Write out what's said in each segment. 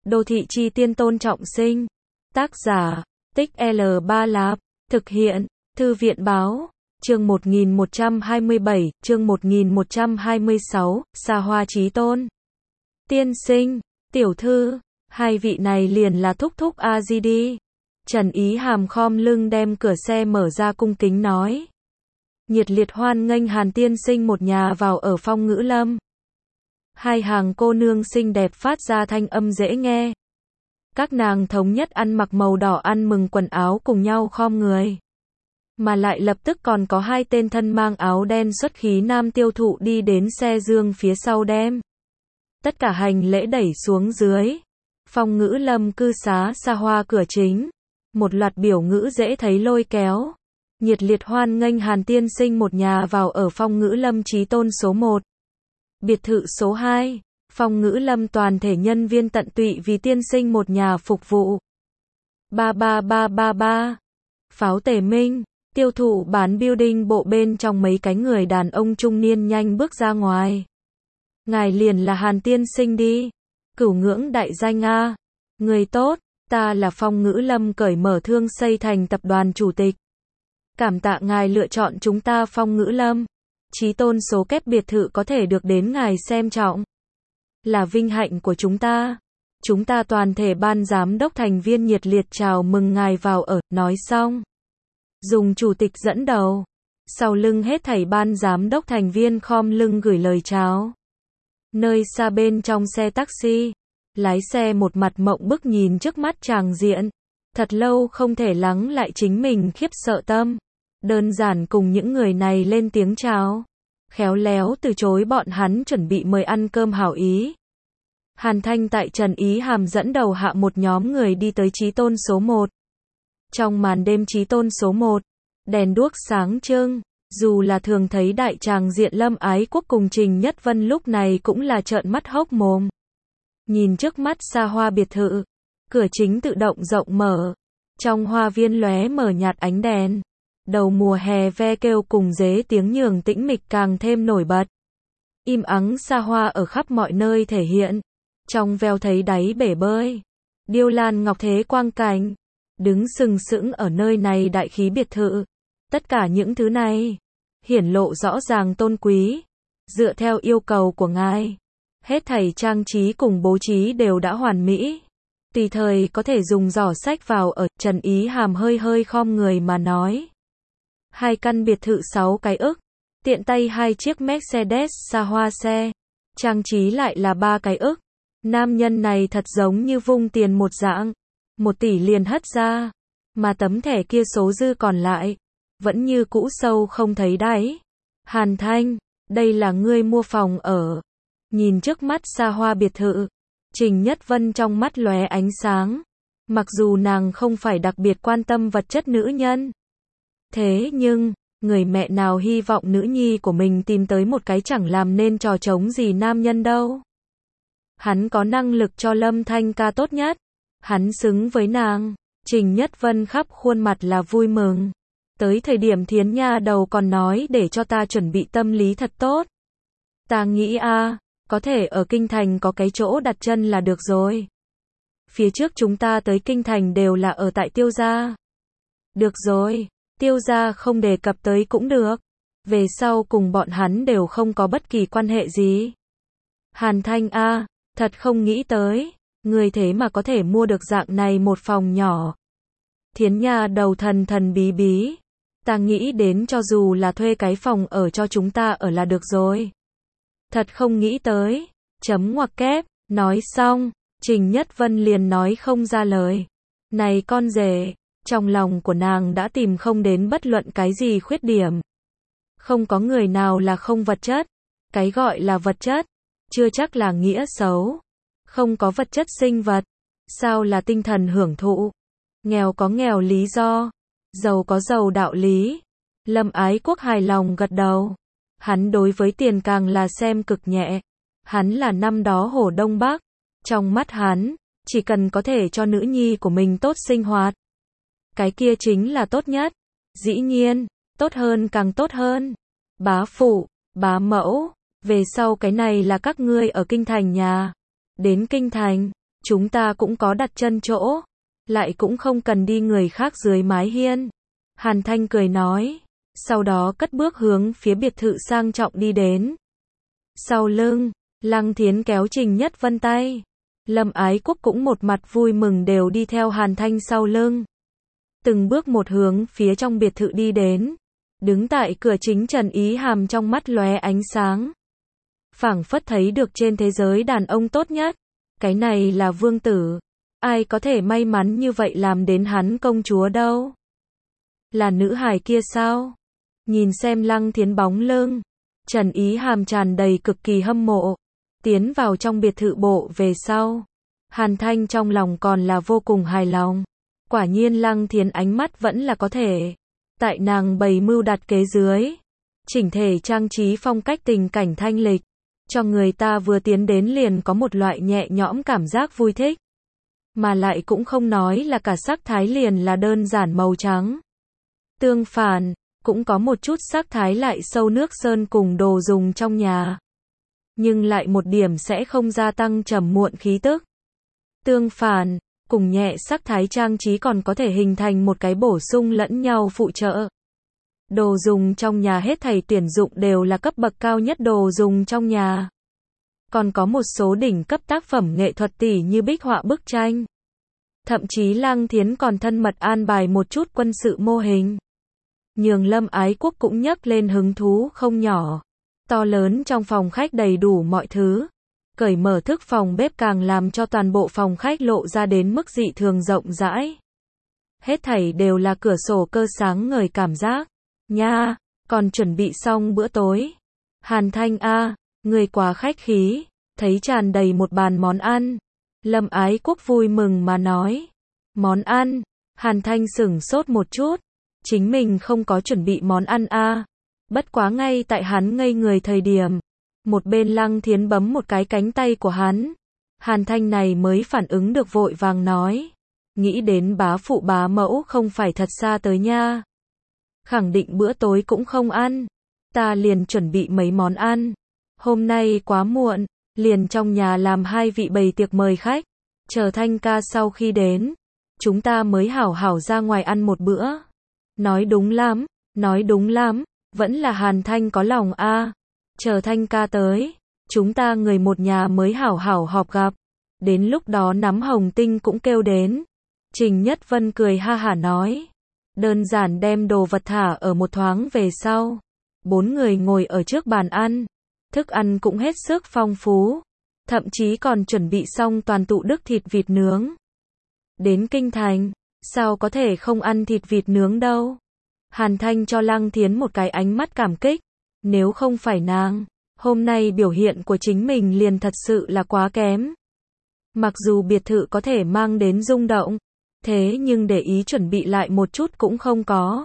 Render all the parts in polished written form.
Đô thị chi tiên Tôn Trọng Sinh. Tác giả, Tích L3 Lạp. Thực hiện, Thư viện báo. Chương 1127, chương 1126, Xa Hoa Chí Tôn. Tiên sinh, tiểu thư, hai vị này liền là thúc thúc A-di đi. Trần Ý Hàm khom lưng đem cửa xe mở ra cung kính nói. Nhiệt liệt hoan nghênh Hàn tiên sinh một nhà vào ở Phong Ngữ Lâm. Hai hàng cô nương xinh đẹp phát ra thanh âm dễ nghe. Các nàng thống nhất ăn mặc màu đỏ ăn mừng quần áo cùng nhau khom người. Mà lại lập tức còn có hai tên thân mang áo đen xuất khí nam tiêu thụ đi đến xe dương phía sau đem tất cả hành lễ đẩy xuống dưới. Phong Ngữ Lâm cư xá xa hoa cửa chính. Một loạt biểu ngữ dễ thấy lôi kéo. Nhiệt liệt hoan nghênh Hàn tiên sinh một nhà vào ở Phong Ngữ Lâm Chí Tôn số 1. Biệt thự số 2. Phong Ngữ Lâm toàn thể nhân viên tận tụy vì tiên sinh một nhà phục vụ. 33333. Pháo Tề Minh. Tiêu thụ bán building bộ bên trong mấy cái người đàn ông trung niên nhanh bước ra ngoài. Ngài liền là Hàn tiên sinh đi. Cửu ngưỡng đại danh a. Người tốt, ta là Phong Ngữ Lâm cởi mở thương xây thành tập đoàn chủ tịch. Cảm tạ ngài lựa chọn chúng ta Phong Ngữ Lâm. Chí Tôn số kép biệt thự có thể được đến ngài xem trọng. Là vinh hạnh của chúng ta. Chúng ta toàn thể ban giám đốc thành viên nhiệt liệt chào mừng ngài vào ở, nói xong. Dùng chủ tịch dẫn đầu. Sau lưng hết thảy ban giám đốc thành viên khom lưng gửi lời chào. Nơi xa bên trong xe taxi. Lái xe một mặt mộng bức nhìn trước mắt tràng diện. Thật lâu không thể lắng lại chính mình khiếp sợ tâm. Đơn giản cùng những người này lên tiếng chào. Khéo léo từ chối bọn hắn chuẩn bị mời ăn cơm hảo ý. Hàn Thanh tại Trần Ý Hàm dẫn đầu hạ một nhóm người đi tới Chí Tôn số 1. Trong màn đêm Chí Tôn số 1, đèn đuốc sáng trưng, dù là thường thấy đại tràng diện Lâm Ái Quốc cùng Trình Nhất Vân lúc này cũng là trợn mắt hốc mồm. Nhìn trước mắt xa hoa biệt thự, cửa chính tự động rộng mở, trong hoa viên lóe mở nhạt ánh đèn. Đầu mùa hè ve kêu cùng dế tiếng nhường tĩnh mịch càng thêm nổi bật. Im ắng xa hoa ở khắp mọi nơi thể hiện. Trong veo thấy đáy bể bơi. Điêu lan ngọc thế quang cảnh. Đứng sừng sững ở nơi này đại khí biệt thự. Tất cả những thứ này hiển lộ rõ ràng tôn quý. Dựa theo yêu cầu của ngài. Hết thảy trang trí cùng bố trí đều đã hoàn mỹ. Tùy thời có thể dùng giỏ sách vào ở. Trần Ý Hàm hơi hơi khom người mà nói. Hai căn biệt thự 6 cái ức. Tiện tay hai chiếc Mercedes xa hoa xe. Trang trí lại là 3 cái ức. Nam nhân này thật giống như vung tiền một dạng. 1 tỷ liền hất ra. Mà tấm thẻ kia số dư còn lại. Vẫn như cũ sâu không thấy đáy. Hàn Thanh, đây là ngươi mua phòng ở. Nhìn trước mắt xa hoa biệt thự. Trình Nhất Vân trong mắt lóe ánh sáng. Mặc dù nàng không phải đặc biệt quan tâm vật chất nữ nhân. Thế nhưng, người mẹ nào hy vọng nữ nhi của mình tìm tới một cái chẳng làm nên trò trống gì nam nhân đâu. Hắn có năng lực cho Lâm Thanh ca tốt nhất. Hắn xứng với nàng. Trình Nhất Vân khắp khuôn mặt là vui mừng. Tới thời điểm Thiến Nha đầu còn nói để cho ta chuẩn bị tâm lý thật tốt. Ta nghĩ có thể ở Kinh Thành có cái chỗ đặt chân là được rồi. Phía trước chúng ta tới Kinh Thành đều là ở tại Tiêu gia. Được rồi. Tiêu gia không đề cập tới cũng được. Về sau cùng bọn hắn đều không có bất kỳ quan hệ gì. Hàn Thanh thật không nghĩ tới. Người thế mà có thể mua được dạng này một phòng nhỏ. Thiến Nha đầu thần thần bí bí. Ta nghĩ đến cho dù là thuê cái phòng ở cho chúng ta ở là được rồi. Thật không nghĩ tới. Chấm ngoặc kép. Nói xong, Trình Nhất Vân liền nói không ra lời. Này con rể. Trong lòng của nàng đã tìm không đến bất luận cái gì khuyết điểm. Không có người nào là không vật chất. Cái gọi là vật chất, chưa chắc là nghĩa xấu. Không có vật chất sinh vật, sao là tinh thần hưởng thụ. Nghèo có nghèo lý do, giàu có giàu đạo lý. Lâm Ái Quốc hài lòng gật đầu. Hắn đối với tiền càng là xem cực nhẹ. Hắn là năm đó Hồ Đông Bắc. Trong mắt hắn, chỉ cần có thể cho nữ nhi của mình tốt sinh hoạt. Cái kia chính là tốt nhất. Dĩ nhiên, tốt hơn càng tốt hơn. Bá phụ, bá mẫu, về sau cái này là các ngươi ở Kinh Thành nhà. Đến Kinh Thành, chúng ta cũng có đặt chân chỗ, lại cũng không cần đi người khác dưới mái hiên. Hàn Thanh cười nói, sau đó cất bước hướng phía biệt thự sang trọng đi đến. Sau lưng, Lăng Thiến kéo Trình Nhất Vân tay. Lâm Ái Quốc cũng một mặt vui mừng đều đi theo Hàn Thanh sau lưng. Từng bước một hướng phía trong biệt thự đi đến. Đứng tại cửa chính Trần Ý Hàm trong mắt lóe ánh sáng. Phảng phất thấy được trên thế giới đàn ông tốt nhất. Cái này là vương tử. Ai có thể may mắn như vậy làm đến hắn công chúa đâu? Là nữ hài kia sao? Nhìn xem Lăng Thiến bóng lưng, Trần Ý Hàm tràn đầy cực kỳ hâm mộ. Tiến vào trong biệt thự bộ về sau, Hàn Thanh trong lòng còn là vô cùng hài lòng. Quả nhiên Lăng Thiến ánh mắt vẫn là có thể. Tại nàng bày mưu đặt kế dưới, chỉnh thể trang trí phong cách tình cảnh thanh lịch, cho người ta vừa tiến đến liền có một loại nhẹ nhõm cảm giác vui thích. Mà lại cũng không nói là cả sắc thái liền là đơn giản màu trắng. Tương phản, cũng có một chút sắc thái lại sâu nước sơn cùng đồ dùng trong nhà. Nhưng lại một điểm sẽ không gia tăng trầm muộn khí tức. Tương phản, cùng nhẹ sắc thái trang trí còn có thể hình thành một cái bổ sung lẫn nhau phụ trợ. Đồ dùng trong nhà hết thảy tuyển dụng đều là cấp bậc cao nhất đồ dùng trong nhà. Còn có một số đỉnh cấp tác phẩm nghệ thuật tỉ như bích họa bức tranh. Thậm chí Lăng Thiến còn thân mật an bài một chút quân sự mô hình. Nhường Lâm Ái Quốc cũng nhấc lên hứng thú không nhỏ. To lớn trong phòng khách đầy đủ mọi thứ. Cởi mở thức phòng bếp càng làm cho toàn bộ phòng khách lộ ra đến mức dị thường rộng rãi. Hết thảy đều là cửa sổ cơ sáng ngời cảm giác. Nha, còn chuẩn bị xong bữa tối. Hàn Thanh a, người quá khách khí, thấy tràn đầy một bàn món ăn. Lâm Ái Quốc vui mừng mà nói. Món ăn, Hàn Thanh sửng sốt một chút. Chính mình không có chuẩn bị món ăn a. Bất quá ngay tại hắn ngây người thời điểm. Một bên Lăng Thiến bấm một cái cánh tay của hắn. Hàn Thanh này mới phản ứng được vội vàng nói. Nghĩ đến bá phụ bá mẫu không phải thật xa tới nha. Khẳng định bữa tối cũng không ăn. Ta liền chuẩn bị mấy món ăn. Hôm nay quá muộn, liền trong nhà làm 2 vị bày tiệc mời khách. Chờ Thanh ca sau khi đến, chúng ta mới hảo hảo ra ngoài ăn một bữa. Nói đúng lắm, vẫn là Hàn Thanh có lòng a. Chờ Thanh ca tới, chúng ta người một nhà mới hảo hảo họp gặp. Đến lúc đó nắm Hồng Tinh cũng kêu đến. Trình Nhất Vân cười ha hả nói. Đơn giản đem đồ vật thả ở một thoáng về sau. 4 người ngồi ở trước bàn ăn. Thức ăn cũng hết sức phong phú. Thậm chí còn chuẩn bị xong toàn tụ đức thịt vịt nướng. Đến kinh thành, sao có thể không ăn thịt vịt nướng đâu. Hàn Thanh cho Lăng Thiến một cái ánh mắt cảm kích. Nếu không phải nàng, hôm nay biểu hiện của chính mình liền thật sự là quá kém. Mặc dù biệt thự có thể mang đến rung động, thế nhưng để ý chuẩn bị lại một chút cũng không có.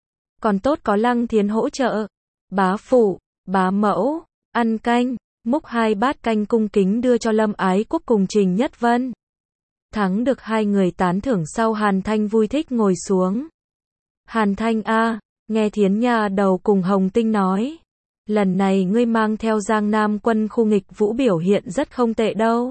Còn tốt có Lăng Thiến hỗ trợ. Bá phụ, bá mẫu, ăn canh, múc 2 bát canh cung kính đưa cho Lâm Ái Quốc cùng Trình Nhất Vân. Thắng được 2 người tán thưởng sau Hàn Thanh vui thích ngồi xuống. Hàn Thanh a, nghe Thiến nha đầu cùng Hồng Tinh nói. Lần này ngươi mang theo Giang Nam quân khu nghịch vũ biểu hiện rất không tệ đâu.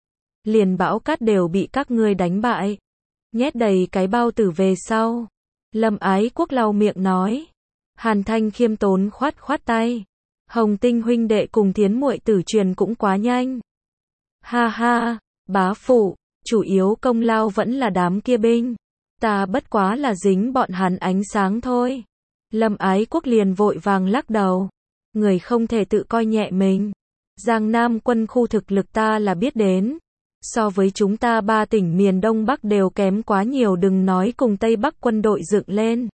Liền bão cát đều bị các ngươi đánh bại. Nhét đầy cái bao tử về sau. Lâm Ái Quốc lau miệng nói. Hàn Thanh khiêm tốn khoát khoát tay. Hồng Tinh huynh đệ cùng Thiến muội tử truyền cũng quá nhanh. Ha ha, bá phụ, chủ yếu công lao vẫn là đám kia binh. Ta bất quá là dính bọn hắn ánh sáng thôi. Lâm Ái Quốc liền vội vàng lắc đầu. Người không thể tự coi nhẹ mình. Giang Nam quân khu thực lực ta là biết đến. So với chúng ta 3 tỉnh miền Đông Bắc đều kém quá nhiều, đừng nói cùng Tây Bắc quân đội dựng lên.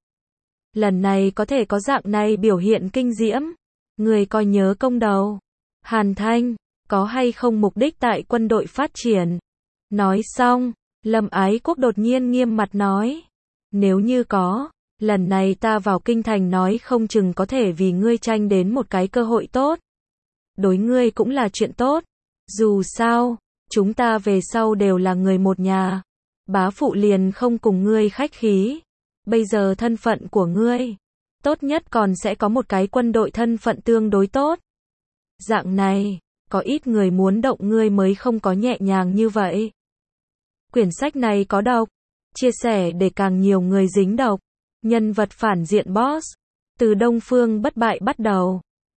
Lần này có thể có dạng này biểu hiện kinh diễm. Người coi nhớ công đầu. Hàn Thanh, có hay không mục đích tại quân đội phát triển? Nói xong, Lâm Ái Quốc đột nhiên nghiêm mặt nói. Nếu như có, lần này ta vào kinh thành nói không chừng có thể vì ngươi tranh đến một cái cơ hội tốt. Đối ngươi cũng là chuyện tốt. Dù sao, chúng ta về sau đều là người một nhà. Bá phụ liền không cùng ngươi khách khí. Bây giờ thân phận của ngươi, tốt nhất còn sẽ có một cái quân đội thân phận tương đối tốt. Dạng này, có ít người muốn động ngươi mới không có nhẹ nhàng như vậy. Quyển sách này có độc. Chia sẻ để càng nhiều người dính độc. Nhân vật phản diện boss. Từ Đông Phương bất bại bắt đầu.